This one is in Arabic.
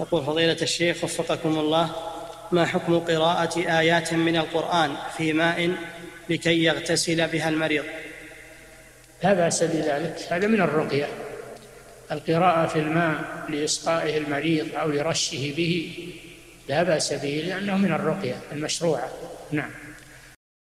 يقول فضيلة الشيخ وفقكم الله: ما حكم قراءة آيات من القرآن في ماء لكي يغتسل بها المريض؟ لا بأس بذلك، هذا من الرقية. القراءة في الماء لإسقائه المريض أو لرشه به لا بأس به، لأنه من الرقية المشروعة. نعم.